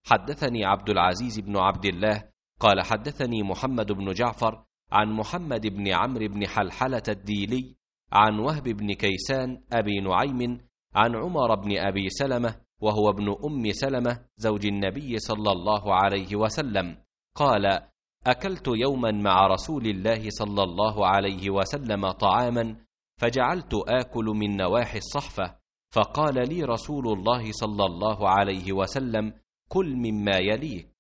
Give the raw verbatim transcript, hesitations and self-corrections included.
حدثني عبد العزيز بن عبد الله قال حدثني محمد بن جعفر عن محمد بن عمرو بن حلحلة الديلي عن وهب بن كيسان أبي نعيم عن عمر بن أبي سلمة وهو ابن أم سلمة زوج النبي صلى الله عليه وسلم قال: أكلت يوما مع رسول الله صلى الله عليه وسلم طعاما فجعلت آكل من نواحي الصحفة، فقال لي رسول الله صلى الله عليه وسلم: كل مما يليك.